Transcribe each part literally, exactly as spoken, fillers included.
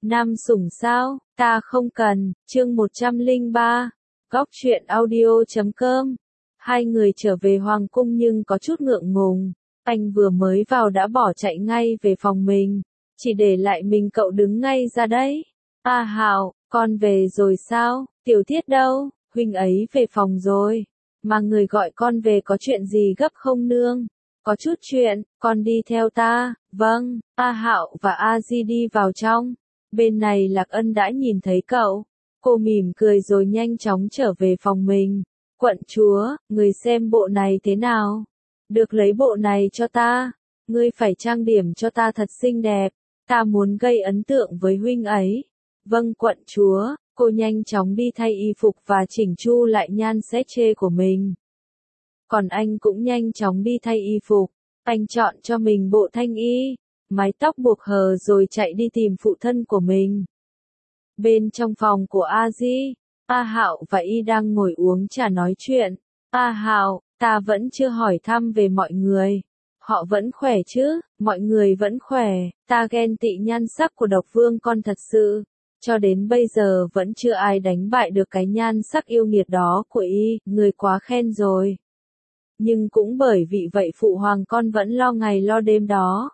Nam sủng sao, ta không cần, chương một trăm lẻ ba, góc truyện audio chấm com. Hai người trở về hoàng cung nhưng có chút ngượng ngùng, anh vừa mới vào đã bỏ chạy ngay về phòng mình, chỉ để lại mình cậu đứng ngay ra đấy. A Hạo, con về rồi sao, Tiểu Thiết đâu, huynh ấy về phòng rồi, mà người gọi con về có chuyện gì gấp không nương? Có chút chuyện, con đi theo ta. Vâng. A Hạo và A Di đi vào trong. Bên này Lạc Ân đã nhìn thấy cậu. Cô mỉm cười rồi nhanh chóng trở về phòng mình. Quận chúa, người xem bộ này thế nào? Được lấy bộ này cho ta. Ngươi phải trang điểm cho ta thật xinh đẹp. Ta muốn gây ấn tượng với huynh ấy. Vâng quận chúa. Cô nhanh chóng đi thay y phục và chỉnh chu lại nhan sắc chê của mình. Còn anh cũng nhanh chóng đi thay y phục. Anh chọn cho mình bộ thanh y, mái tóc buộc hờ rồi chạy đi tìm phụ thân của mình. Bên trong phòng của A Di, A Hạo và Y đang ngồi uống trà nói chuyện. A Hạo, ta vẫn chưa hỏi thăm về mọi người. Họ vẫn khỏe chứ? Mọi người vẫn khỏe. Ta ghen tị nhan sắc của độc vương con thật sự. Cho đến bây giờ vẫn chưa ai đánh bại được cái nhan sắc yêu nghiệt đó của Y. Người quá khen rồi. Nhưng cũng bởi vì vậy phụ hoàng con vẫn lo ngày lo đêm đó.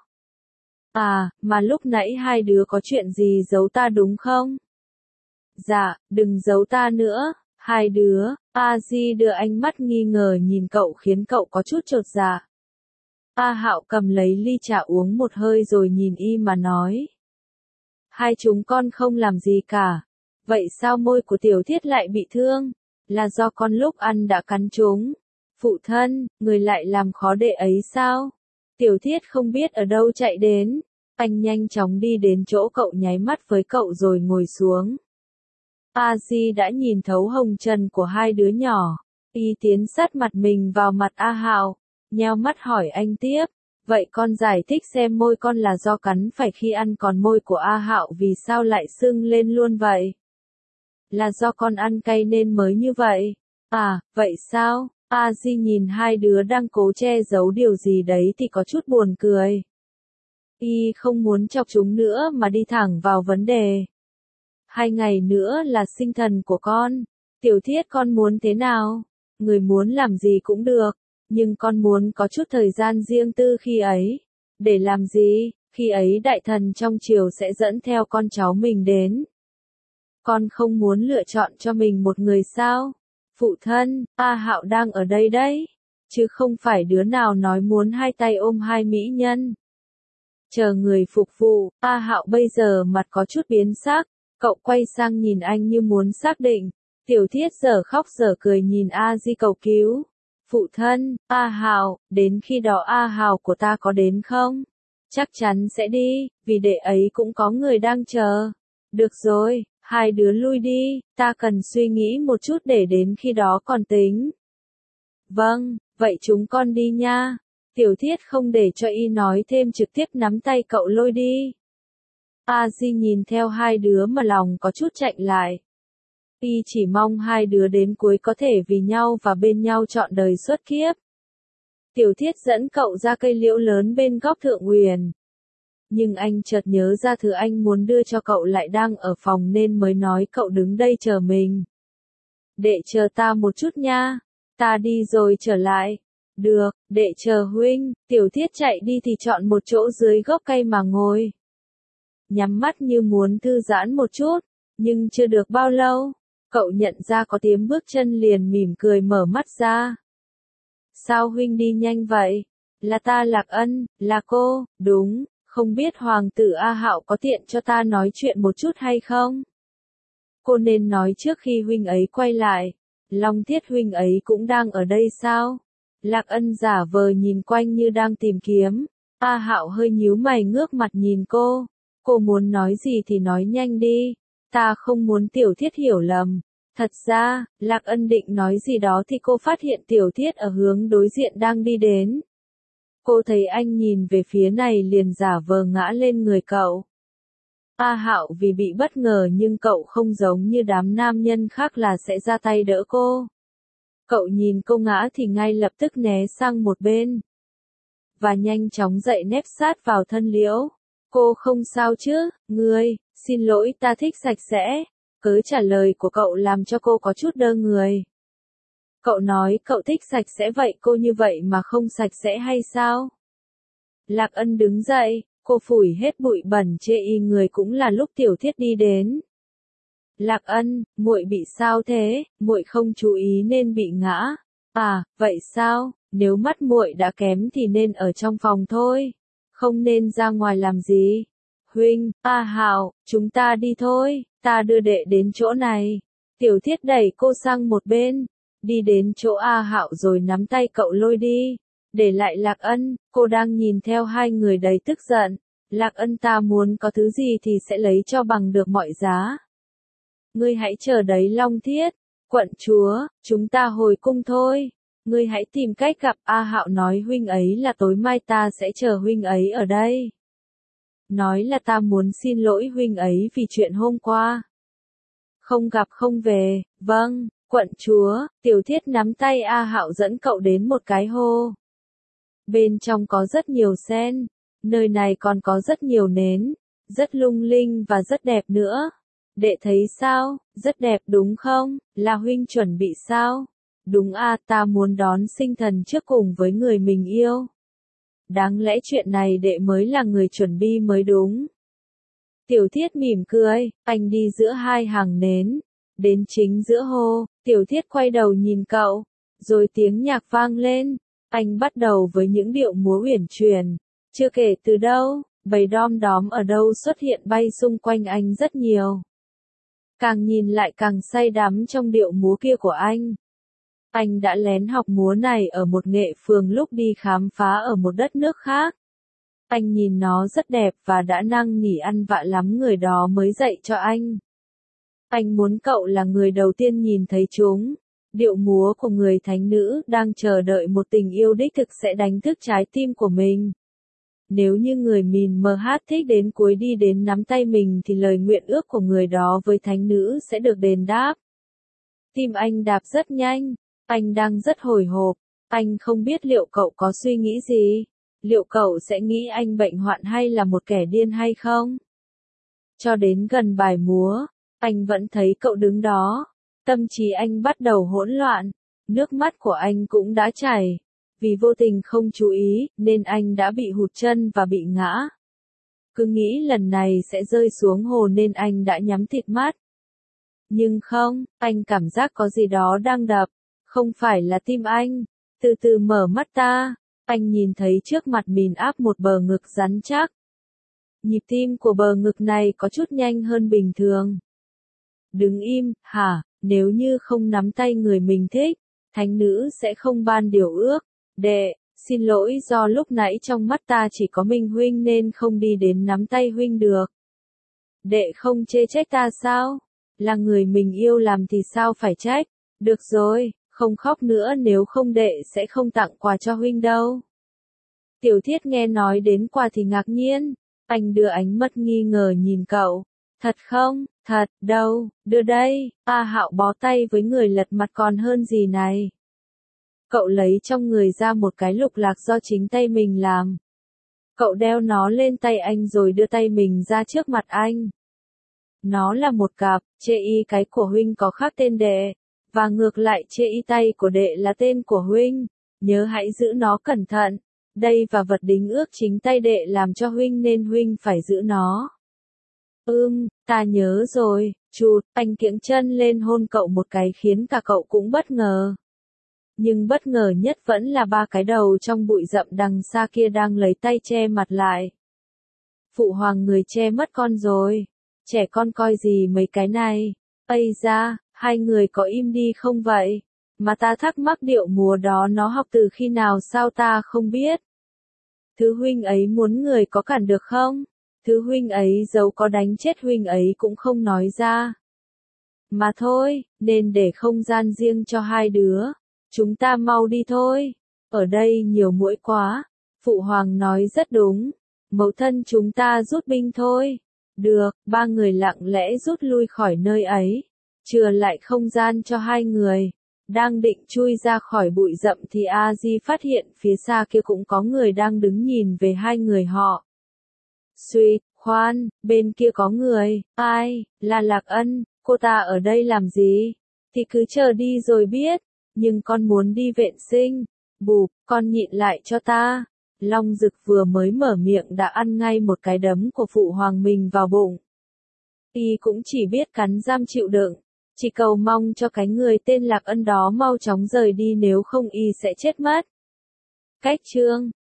À, mà lúc nãy hai đứa có chuyện gì giấu ta đúng không? Dạ, đừng giấu ta nữa, hai đứa. A Di đưa ánh mắt nghi ngờ nhìn cậu khiến cậu có chút chột dạ. A Hạo cầm lấy ly trà uống một hơi rồi nhìn Y mà nói. Hai chúng con không làm gì cả. Vậy sao môi của Tiểu Thiết lại bị thương? Là do con lúc ăn đã cắn chúng. Phụ thân, người lại làm khó đệ ấy sao? Tiểu Thiết không biết ở đâu chạy đến. Anh nhanh chóng đi đến chỗ cậu nháy mắt với cậu rồi ngồi xuống. A Di đã nhìn thấu hồng trần của hai đứa nhỏ. Y tiến sát mặt mình vào mặt A Hạo, nheo mắt hỏi anh tiếp. Vậy con giải thích xem môi con là do cắn phải khi ăn còn môi của A Hạo vì sao lại sưng lên luôn vậy? Là do con ăn cay nên mới như vậy. À, vậy sao? A Di nhìn hai đứa đang cố che giấu điều gì đấy thì có chút buồn cười. Y không muốn chọc chúng nữa mà đi thẳng vào vấn đề. Hai ngày nữa là sinh thần của con. Tiểu Thiết con muốn thế nào? Người muốn làm gì cũng được. Nhưng con muốn có chút thời gian riêng tư khi ấy. Để làm gì? Khi ấy đại thần trong triều sẽ dẫn theo con cháu mình đến. Con không muốn lựa chọn cho mình một người sao? Phụ thân, A Hạo đang ở đây đấy. Chứ không phải đứa nào nói muốn hai tay ôm hai mỹ nhân. Chờ người phục vụ, A Hạo bây giờ mặt có chút biến sắc. Cậu quay sang nhìn anh như muốn xác định. Tiểu Thiết giờ khóc giờ cười nhìn A Di cầu cứu. Phụ thân, A Hạo, đến khi đó A Hạo của ta có đến không? Chắc chắn sẽ đi, vì đệ ấy cũng có người đang chờ. Được rồi, hai đứa lui đi, ta cần suy nghĩ một chút để đến khi đó còn tính. Vâng, vậy chúng con đi nha. Tiểu Thiết không để cho Y nói thêm trực tiếp nắm tay cậu lôi đi. A Di nhìn theo hai đứa mà lòng có chút chạnh lại. Y chỉ mong hai đứa đến cuối có thể vì nhau và bên nhau trọn đời suốt kiếp. Tiểu Thiết dẫn cậu ra cây liễu lớn bên góc Thượng Uyển. Nhưng anh chợt nhớ ra thứ anh muốn đưa cho cậu lại đang ở phòng nên mới nói cậu đứng đây chờ mình. Đệ chờ ta một chút nha. Ta đi rồi trở lại. Được, đệ chờ huynh. Tiểu Thiết chạy đi thì chọn một chỗ dưới gốc cây mà ngồi. Nhắm mắt như muốn thư giãn một chút. Nhưng chưa được bao lâu, cậu nhận ra có tiếng bước chân liền mỉm cười mở mắt ra. Sao huynh đi nhanh vậy? Là ta Lạc Ân, là cô, đúng, không biết hoàng tử A Hạo có tiện cho ta nói chuyện một chút hay không? Cô nên nói trước khi huynh ấy quay lại. Long Thiết huynh ấy cũng đang ở đây sao? Lạc Ân giả vờ nhìn quanh như đang tìm kiếm. A Hạo hơi nhíu mày ngước mặt nhìn cô. Cô muốn nói gì thì nói nhanh đi. Ta không muốn Tiểu Thiết hiểu lầm. Thật ra, Lạc Ân định nói gì đó thì cô phát hiện Tiểu Thiết ở hướng đối diện đang đi đến. Cô thấy anh nhìn về phía này liền giả vờ ngã lên người cậu. A Hạo vì bị bất ngờ nhưng cậu không giống như đám nam nhân khác là sẽ ra tay đỡ cô. Cậu nhìn cô ngã thì ngay lập tức né sang một bên. Và nhanh chóng dậy nép sát vào thân liễu. Cô không sao chứ, ngươi, Xin lỗi, ta thích sạch sẽ. Cớ trả lời của cậu làm cho cô có chút đơ người. Cậu nói cậu thích sạch sẽ vậy cô như vậy mà không sạch sẽ hay sao? Lạc Ân đứng dậy, cô phủi hết bụi bẩn chê y người cũng là lúc Tiểu Thiết đi đến. Lạc Ân, muội bị sao thế? Muội không chú ý nên bị ngã. À, vậy sao? Nếu mắt muội đã kém thì nên ở trong phòng thôi, không nên ra ngoài làm gì. Huynh, A Hạo, chúng ta đi thôi, ta đưa đệ đến chỗ này. Tiểu Thiết đẩy cô sang một bên, đi đến chỗ A Hạo rồi nắm tay cậu lôi đi. Để lại Lạc Ân, cô đang nhìn theo hai người đầy tức giận. Lạc Ân, ta muốn có thứ gì thì sẽ lấy cho bằng được mọi giá. Ngươi hãy chờ đấy Long Thiết, quận chúa, chúng ta hồi cung thôi. Ngươi hãy tìm cách gặp A Hạo nói huynh ấy là tối mai ta sẽ chờ huynh ấy ở đây. Nói là ta muốn xin lỗi huynh ấy vì chuyện hôm qua. Không gặp không về, vâng, quận chúa. Tiểu Thiết nắm tay A Hạo dẫn cậu đến một cái hồ. Bên trong có rất nhiều sen, nơi này còn có rất nhiều nến, rất lung linh và rất đẹp nữa. Đệ thấy sao, rất đẹp đúng không, là huynh chuẩn bị sao? Đúng a, ta muốn đón sinh thần trước cùng với người mình yêu. Đáng lẽ chuyện này đệ mới là người chuẩn bị mới đúng. Tiểu Thiết mỉm cười, anh đi giữa hai hàng nến, đến chính giữa hồ. Tiểu Thiết quay đầu nhìn cậu, rồi tiếng nhạc vang lên. Anh bắt đầu với những điệu múa uyển chuyển. Chưa kể từ đâu, bầy đom đóm ở đâu xuất hiện bay xung quanh anh rất nhiều. Càng nhìn lại càng say đắm trong điệu múa kia của anh. Anh đã lén học múa này ở một nghệ phường lúc đi khám phá ở một đất nước khác. Anh nhìn nó rất đẹp và đã năn nỉ ăn vạ lắm người đó mới dạy cho anh. Anh muốn cậu là người đầu tiên nhìn thấy chúng. Điệu múa của người thánh nữ đang chờ đợi một tình yêu đích thực sẽ đánh thức trái tim của mình. Nếu như người mình mờ hát thích đến cuối đi đến nắm tay mình thì lời nguyện ước của người đó với thánh nữ sẽ được đền đáp. Tim anh đạp rất nhanh, anh đang rất hồi hộp, anh không biết liệu cậu có suy nghĩ gì, liệu cậu sẽ nghĩ anh bệnh hoạn hay là một kẻ điên hay không. Cho đến gần bài múa, anh vẫn thấy cậu đứng đó, tâm trí anh bắt đầu hỗn loạn, nước mắt của anh cũng đã chảy. Vì vô tình không chú ý, nên anh đã bị hụt chân và bị ngã. Cứ nghĩ lần này sẽ rơi xuống hồ nên anh đã nhắm thịt mắt. Nhưng không, anh cảm giác có gì đó đang đập. Không phải là tim anh. Từ từ mở mắt ta, anh nhìn thấy trước mặt mình áp một bờ ngực rắn chắc. Nhịp tim của bờ ngực này có chút nhanh hơn bình thường. Đứng im, hả, nếu như không nắm tay người mình thích, thánh nữ sẽ không ban điều ước. Đệ, xin lỗi do lúc nãy trong mắt ta chỉ có Minh huynh nên không đi đến nắm tay huynh được. Đệ không chê trách ta sao? Là người mình yêu làm thì sao phải trách? Được rồi, không khóc nữa nếu không đệ sẽ không tặng quà cho huynh đâu. Tiểu Thiết nghe nói đến quà thì ngạc nhiên, anh đưa ánh mắt nghi ngờ nhìn cậu. Thật không? Thật, đâu, đưa đây. A Hạo bó tay với người lật mặt còn hơn gì này. Cậu lấy trong người ra một cái lục lạc do chính tay mình làm. Cậu đeo nó lên tay anh rồi đưa tay mình ra trước mặt anh. Nó là một cặp, chê y cái của huynh có khác tên đệ, và ngược lại chê y tay của đệ là tên của huynh. Nhớ hãy giữ nó cẩn thận. Đây và vật đính ước chính tay đệ làm cho huynh nên huynh phải giữ nó. Ừm, ta nhớ rồi, chụt, anh kiễng chân lên hôn cậu một cái khiến cả cậu cũng bất ngờ. Nhưng bất ngờ nhất vẫn là ba cái đầu trong bụi rậm đằng xa kia đang lấy tay che mặt lại. Phụ hoàng người che mất con rồi. Trẻ con coi gì mấy cái này. Ây da, hai người có im đi không vậy? Mà ta thắc mắc điệu múa đó nó học từ khi nào sao ta không biết. Thứ huynh ấy muốn người có cản được không? Thứ huynh ấy giấu có đánh chết huynh ấy cũng không nói ra. Mà thôi, nên để không gian riêng cho hai đứa. Chúng ta mau đi thôi. Ở đây nhiều muỗi quá. Phụ hoàng nói rất đúng. Mẫu thân chúng ta rút binh thôi. Được, ba người lặng lẽ rút lui khỏi nơi ấy. Chừa lại không gian cho hai người. Đang định chui ra khỏi bụi rậm thì A Di phát hiện phía xa kia cũng có người đang đứng nhìn về hai người họ. Suýt, Khoan, bên kia có người, ai, là Lạc Ân, cô ta ở đây làm gì? Thì cứ chờ đi rồi biết, nhưng con muốn đi vệ sinh. Bụp, con nhịn lại cho ta. Long Dực vừa mới mở miệng đã ăn ngay một cái đấm của phụ hoàng mình vào bụng. Y cũng chỉ biết cắn răng chịu đựng, chỉ cầu mong cho cái người tên Lạc Ân đó mau chóng rời đi nếu không y sẽ chết mất. Cách chương